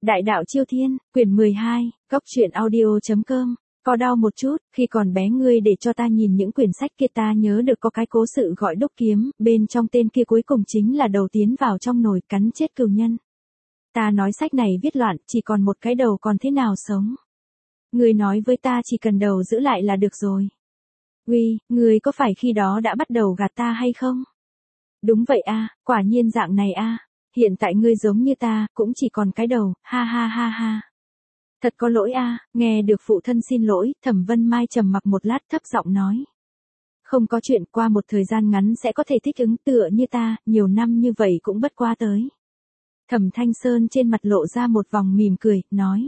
Đại đạo Chiêu Thiên, quyển 12, Cóc truyện audio.com. Có đau một chút, khi còn bé ngươi để cho ta nhìn những quyển sách kia ta nhớ được có cái cố sự gọi Đúc Kiếm, bên trong tên kia cuối cùng chính là đầu tiến vào trong nồi cắn chết cừu nhân. Ta nói sách này viết loạn, chỉ còn một cái đầu còn thế nào sống. Ngươi nói với ta chỉ cần đầu giữ lại là được rồi. Uy, ngươi có phải khi đó đã bắt đầu gạt ta hay không? Đúng vậy a, quả nhiên dạng này a. Hiện tại ngươi giống như ta, cũng chỉ còn cái đầu, ha ha ha ha. Thật có lỗi a, nghe được phụ thân xin lỗi, Thẩm Vân Mai trầm mặc một lát thấp giọng nói. Không có chuyện, qua một thời gian ngắn sẽ có thể thích ứng, tựa như ta, nhiều năm như vậy cũng bất qua tới. Thẩm Thanh Sơn trên mặt lộ ra một vòng mỉm cười, nói.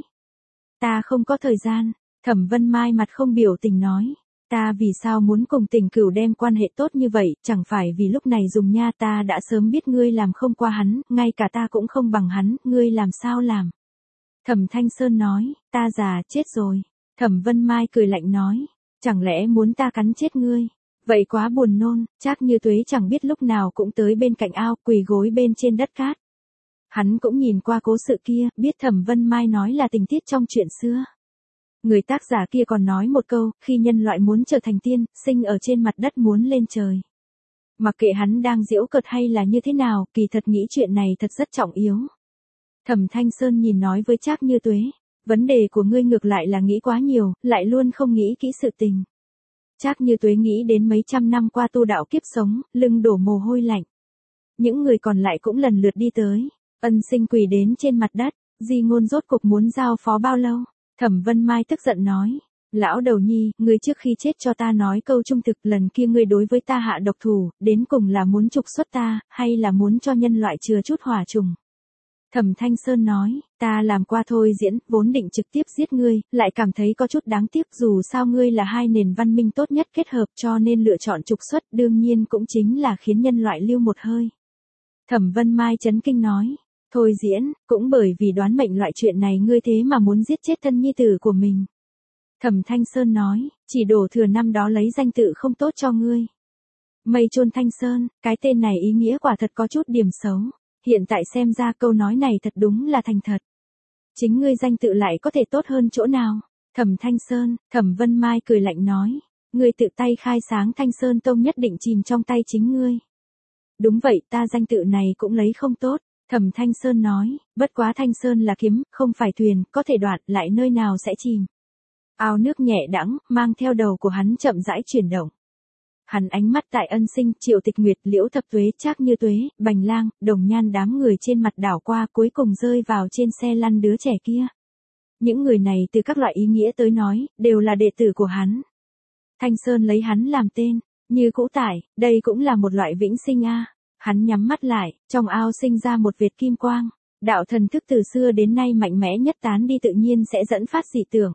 Ta không có thời gian. Thẩm Vân Mai mặt không biểu tình nói. Ta vì sao muốn cùng Tình Cửu đem quan hệ tốt như vậy, chẳng phải vì lúc này dùng nha, ta đã sớm biết ngươi làm không qua hắn, ngay cả ta cũng không bằng hắn, ngươi làm sao làm. Thẩm Thanh Sơn nói, ta già chết rồi. Thẩm Vân Mai cười lạnh nói, chẳng lẽ muốn ta cắn chết ngươi? Vậy quá buồn nôn. Trác Như Tuế chẳng biết lúc nào cũng tới bên cạnh ao, quỳ gối bên trên đất cát. Hắn cũng nhìn qua cố sự kia, biết Thẩm Vân Mai nói là tình tiết trong chuyện xưa. Người tác giả kia còn nói một câu, khi nhân loại muốn trở thành tiên, sinh ở trên mặt đất muốn lên trời. Mặc kệ hắn đang giễu cợt hay là như thế nào, kỳ thật nghĩ chuyện này thật rất trọng yếu. Thẩm Thanh Sơn nhìn nói với Trác Như Tuế, vấn đề của ngươi ngược lại là nghĩ quá nhiều, lại luôn không nghĩ kỹ sự tình. Trác Như Tuế nghĩ đến mấy trăm năm qua tu đạo kiếp sống, lưng đổ mồ hôi lạnh. Những người còn lại cũng lần lượt đi tới, ân sinh quỳ đến trên mặt đất, Di Ngôn rốt cục muốn giao phó bao lâu? Thẩm Vân Mai tức giận nói, lão đầu nhi, ngươi trước khi chết cho ta nói câu trung thực, lần kia ngươi đối với ta hạ độc thủ, đến cùng là muốn trục xuất ta, hay là muốn cho nhân loại chừa chút hỏa trùng? Thẩm Thanh Sơn nói, ta làm qua thôi diễn, vốn định trực tiếp giết ngươi, lại cảm thấy có chút đáng tiếc, dù sao ngươi là hai nền văn minh tốt nhất kết hợp, cho nên lựa chọn trục xuất, đương nhiên cũng chính là khiến nhân loại lưu một hơi. Thẩm Vân Mai chấn kinh nói, thôi diễn, cũng bởi vì đoán mệnh loại chuyện này ngươi thế mà muốn giết chết thân nhi tử của mình. Thẩm Thanh Sơn nói, chỉ đổ thừa năm đó lấy danh tự không tốt cho ngươi. Mây chôn Thanh Sơn, cái tên này ý nghĩa quả thật có chút điểm xấu. Hiện tại xem ra câu nói này thật đúng là thành thật. Chính ngươi danh tự lại có thể tốt hơn chỗ nào? Thẩm Thanh Sơn, Thẩm Vân Mai cười lạnh nói, ngươi tự tay khai sáng Thanh Sơn Tông nhất định chìm trong tay chính ngươi. Đúng vậy, ta danh tự này cũng lấy không tốt. Thẩm Thanh Sơn nói, bất quá Thanh Sơn là kiếm, không phải thuyền, có thể đoạn, lại nơi nào sẽ chìm. Ao nước nhẹ đãng, mang theo đầu của hắn chậm rãi chuyển động. Hắn ánh mắt tại Ân Sinh, Triệu Tịch Nguyệt, Liễu Thập Tuế, Trác Như Tuế, Bành Lang, Đồng Nhan đám người trên mặt đảo qua, cuối cùng rơi vào trên xe lăn đứa trẻ kia. Những người này từ các loại ý nghĩa tới nói, đều là đệ tử của hắn. Thanh Sơn lấy hắn làm tên, như cũ tải, đây cũng là một loại vĩnh sinh a. Hắn nhắm mắt lại, trong ao sinh ra một vệt kim quang. Đạo thần thức từ xưa đến nay mạnh mẽ nhất tán đi tự nhiên sẽ dẫn phát dị tưởng.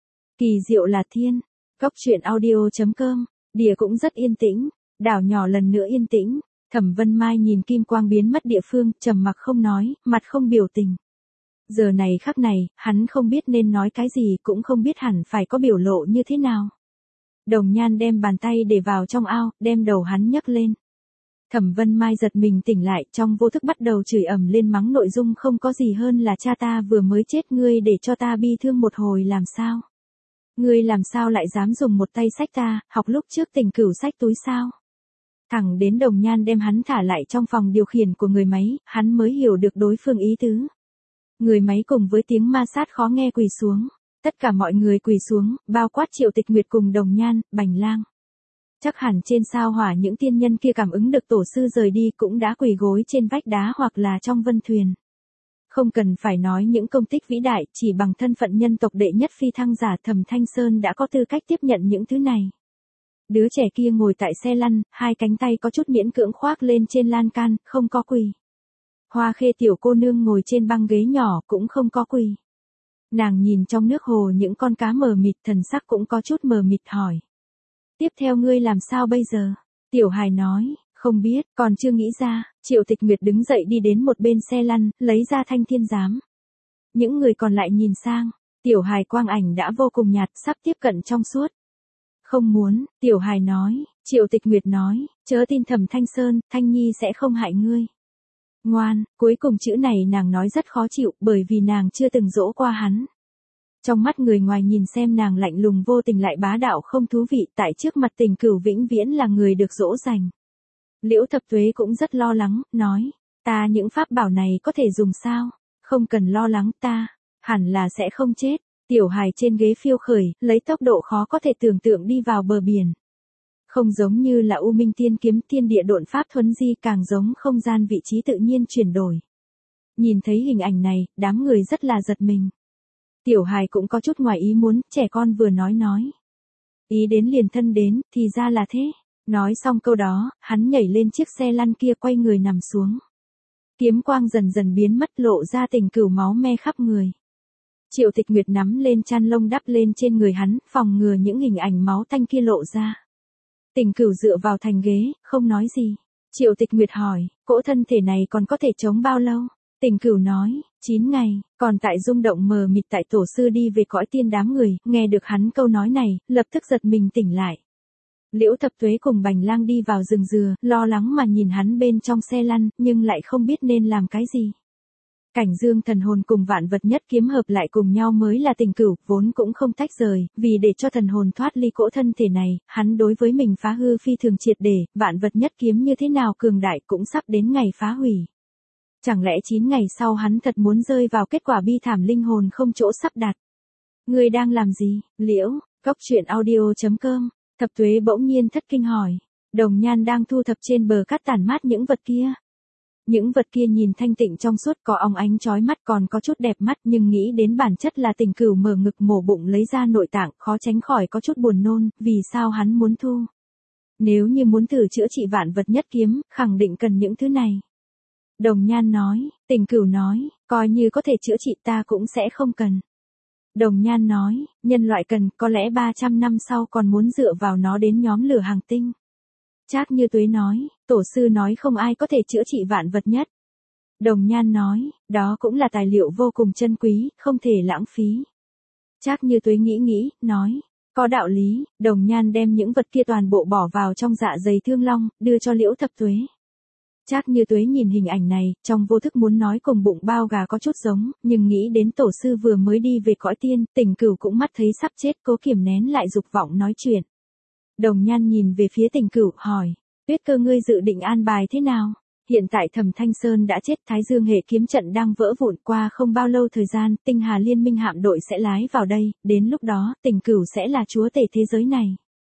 Kỳ diệu là thiên. Cóc truyện audio.com. Địa cũng rất yên tĩnh, đảo nhỏ lần nữa yên tĩnh. Thẩm Vân Mai nhìn kim quang biến mất địa phương, trầm mặc không nói, mặt không biểu tình. Giờ này khắc này, hắn không biết nên nói cái gì, cũng không biết hẳn phải có biểu lộ như thế nào. Đồng Nhan đem bàn tay để vào trong ao, đem đầu hắn nhấc lên. Thẩm Vân Mai giật mình tỉnh lại, trong vô thức bắt đầu chửi ầm lên, mắng nội dung không có gì hơn là cha ta vừa mới chết, ngươi để cho ta bi thương một hồi làm sao? Ngươi làm sao lại dám dùng một tay xách ta, học lúc trước Tình Cửu xách túi sao? Thẳng đến Đồng Nhan đem hắn thả lại trong phòng điều khiển của người máy, hắn mới hiểu được đối phương ý tứ. Người máy cùng với tiếng ma sát khó nghe quỳ xuống. Tất cả mọi người quỳ xuống, bao quát Triệu Tịch Nguyệt cùng Đồng Nhan, Bành Lang. Chắc hẳn trên sao hỏa những tiên nhân kia cảm ứng được tổ sư rời đi cũng đã quỳ gối trên vách đá hoặc là trong vân thuyền. Không cần phải nói những công tích vĩ đại, chỉ bằng thân phận nhân tộc đệ nhất phi thăng giả Thẩm Thanh Sơn đã có tư cách tiếp nhận những thứ này. Đứa trẻ kia ngồi tại xe lăn, hai cánh tay có chút miễn cưỡng khoác lên trên lan can, không có quỳ. Hoa Khê tiểu cô nương ngồi trên băng ghế nhỏ, cũng không có quỳ. Nàng nhìn trong nước hồ những con cá mờ mịt, thần sắc cũng có chút mờ mịt hỏi. Tiếp theo ngươi làm sao bây giờ? Tiểu hài nói, không biết, còn chưa nghĩ ra. Triệu Tịch Nguyệt đứng dậy đi đến một bên xe lăn, lấy ra thanh thiên giám. Những người còn lại nhìn sang, tiểu hài quang ảnh đã vô cùng nhạt, sắp tiếp cận trong suốt. Không muốn, tiểu hài nói. Triệu Tịch Nguyệt nói, chớ tin Thẩm Thanh Sơn, Thanh Nhi sẽ không hại ngươi. Ngoan, cuối cùng chữ này nàng nói rất khó chịu bởi vì nàng chưa từng dỗ qua hắn. Trong mắt người ngoài nhìn xem nàng lạnh lùng vô tình lại bá đạo không thú vị, tại trước mặt Tình Cửu vĩnh viễn là người được dỗ dành. Liễu Thập Tuế cũng rất lo lắng, nói, ta những pháp bảo này có thể dùng sao? Không cần lo lắng, ta hẳn là sẽ không chết. Tiểu hài trên ghế phiêu khởi, lấy tốc độ khó có thể tưởng tượng đi vào bờ biển. Không giống như là U Minh Tiên Kiếm thiên địa độn pháp thuấn di, càng giống không gian vị trí tự nhiên chuyển đổi. Nhìn thấy hình ảnh này, đám người rất là giật mình. Tiểu hài cũng có chút ngoài ý muốn, trẻ con vừa nói. Ý đến liền thân đến, thì ra là thế. Nói xong câu đó, hắn nhảy lên chiếc xe lăn kia quay người nằm xuống. Kiếm quang dần dần biến mất, lộ ra Tình Cửu máu me khắp người. Triệu Tịch Nguyệt nắm lên chăn lông đắp lên trên người hắn, phòng ngừa những hình ảnh máu tanh kia lộ ra. Tình Cửu dựa vào thành ghế, không nói gì. Triệu Tịch Nguyệt hỏi, cỗ thân thể này còn có thể chống bao lâu? Tình Cửu nói, 9 ngày, còn tại rung động mờ mịt tại tổ sư đi về cõi tiên đám người, nghe được hắn câu nói này, lập tức giật mình tỉnh lại. Liễu Thập Tuế cùng Bành Lang đi vào rừng dừa, lo lắng mà nhìn hắn bên trong xe lăn, nhưng lại không biết nên làm cái gì. Cảnh Dương Thần Hồn cùng Vạn Vật Nhất Kiếm hợp lại cùng nhau mới là Tình Cửu, vốn cũng không tách rời, vì để cho thần hồn thoát ly cỗ thân thể này, hắn đối với mình phá hư phi thường triệt để, Vạn Vật Nhất Kiếm như thế nào cường đại cũng sắp đến ngày phá hủy. Chẳng lẽ 9 ngày sau hắn thật muốn rơi vào kết quả bi thảm linh hồn không chỗ sắp đặt? Ngươi đang làm gì, Liễu? Góc truyện audio.com. Thập Tuế bỗng nhiên thất kinh hỏi. Đồng Nhan đang thu thập trên bờ cát tản mát những vật kia. Những vật kia nhìn thanh tịnh trong suốt, có óng ánh chói mắt, còn có chút đẹp mắt, nhưng nghĩ đến bản chất là Tình Cửu mở ngực mổ bụng lấy ra nội tạng, khó tránh khỏi có chút buồn nôn, vì sao hắn muốn thu? Nếu như muốn thử chữa trị Vạn Vật Nhất Kiếm, khẳng định cần những thứ này. Đồng Nhan nói, Tình Cửu nói, coi như có thể chữa trị ta cũng sẽ không cần. Đồng Nhan nói, nhân loại cần, có lẽ 300 năm sau còn muốn dựa vào nó đến nhóm lửa hàng tinh. Trác Như Tuế nói, tổ sư nói không ai có thể chữa trị vạn vật nhất. Đồng Nhan nói, đó cũng là tài liệu vô cùng chân quý, không thể lãng phí. Trác Như Tuế nghĩ, nói, có đạo lý. Đồng Nhan đem những vật kia toàn bộ bỏ vào trong dạ dày Thương Long, đưa cho Liễu Thập Tuế. Trác Như Tuế nhìn hình ảnh này, trong vô thức muốn nói cùng bụng bao gà có chút giống, nhưng nghĩ đến tổ sư vừa mới đi về cõi tiên, Tình Cửu cũng mắt thấy sắp chết, cố kiềm nén lại dục vọng nói chuyện. Đồng Nhan nhìn về phía Tình Cửu, hỏi, Tuyết Cơ ngươi dự định an bài thế nào? Hiện tại Thẩm Thanh Sơn đã chết, Thái Dương hệ kiếm trận đang vỡ vụn, qua không bao lâu thời gian, Tinh Hà Liên minh hạm đội sẽ lái vào đây, đến lúc đó, Tình Cửu sẽ là chúa tể thế giới này.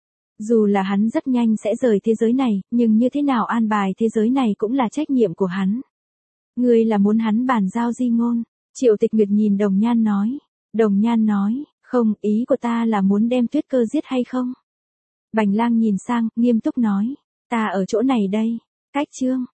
Dù là hắn rất nhanh sẽ rời thế giới này, nhưng như thế nào an bài thế giới này cũng là trách nhiệm của hắn. Ngươi là muốn hắn bàn giao di ngôn? Triệu Tịch Nguyệt nhìn Đồng Nhan nói. Đồng Nhan nói, không, ý của ta là muốn đem Tuyết Cơ giết hay không? Bành Lang nhìn sang, nghiêm túc nói, ta ở chỗ này đây. Cách chương.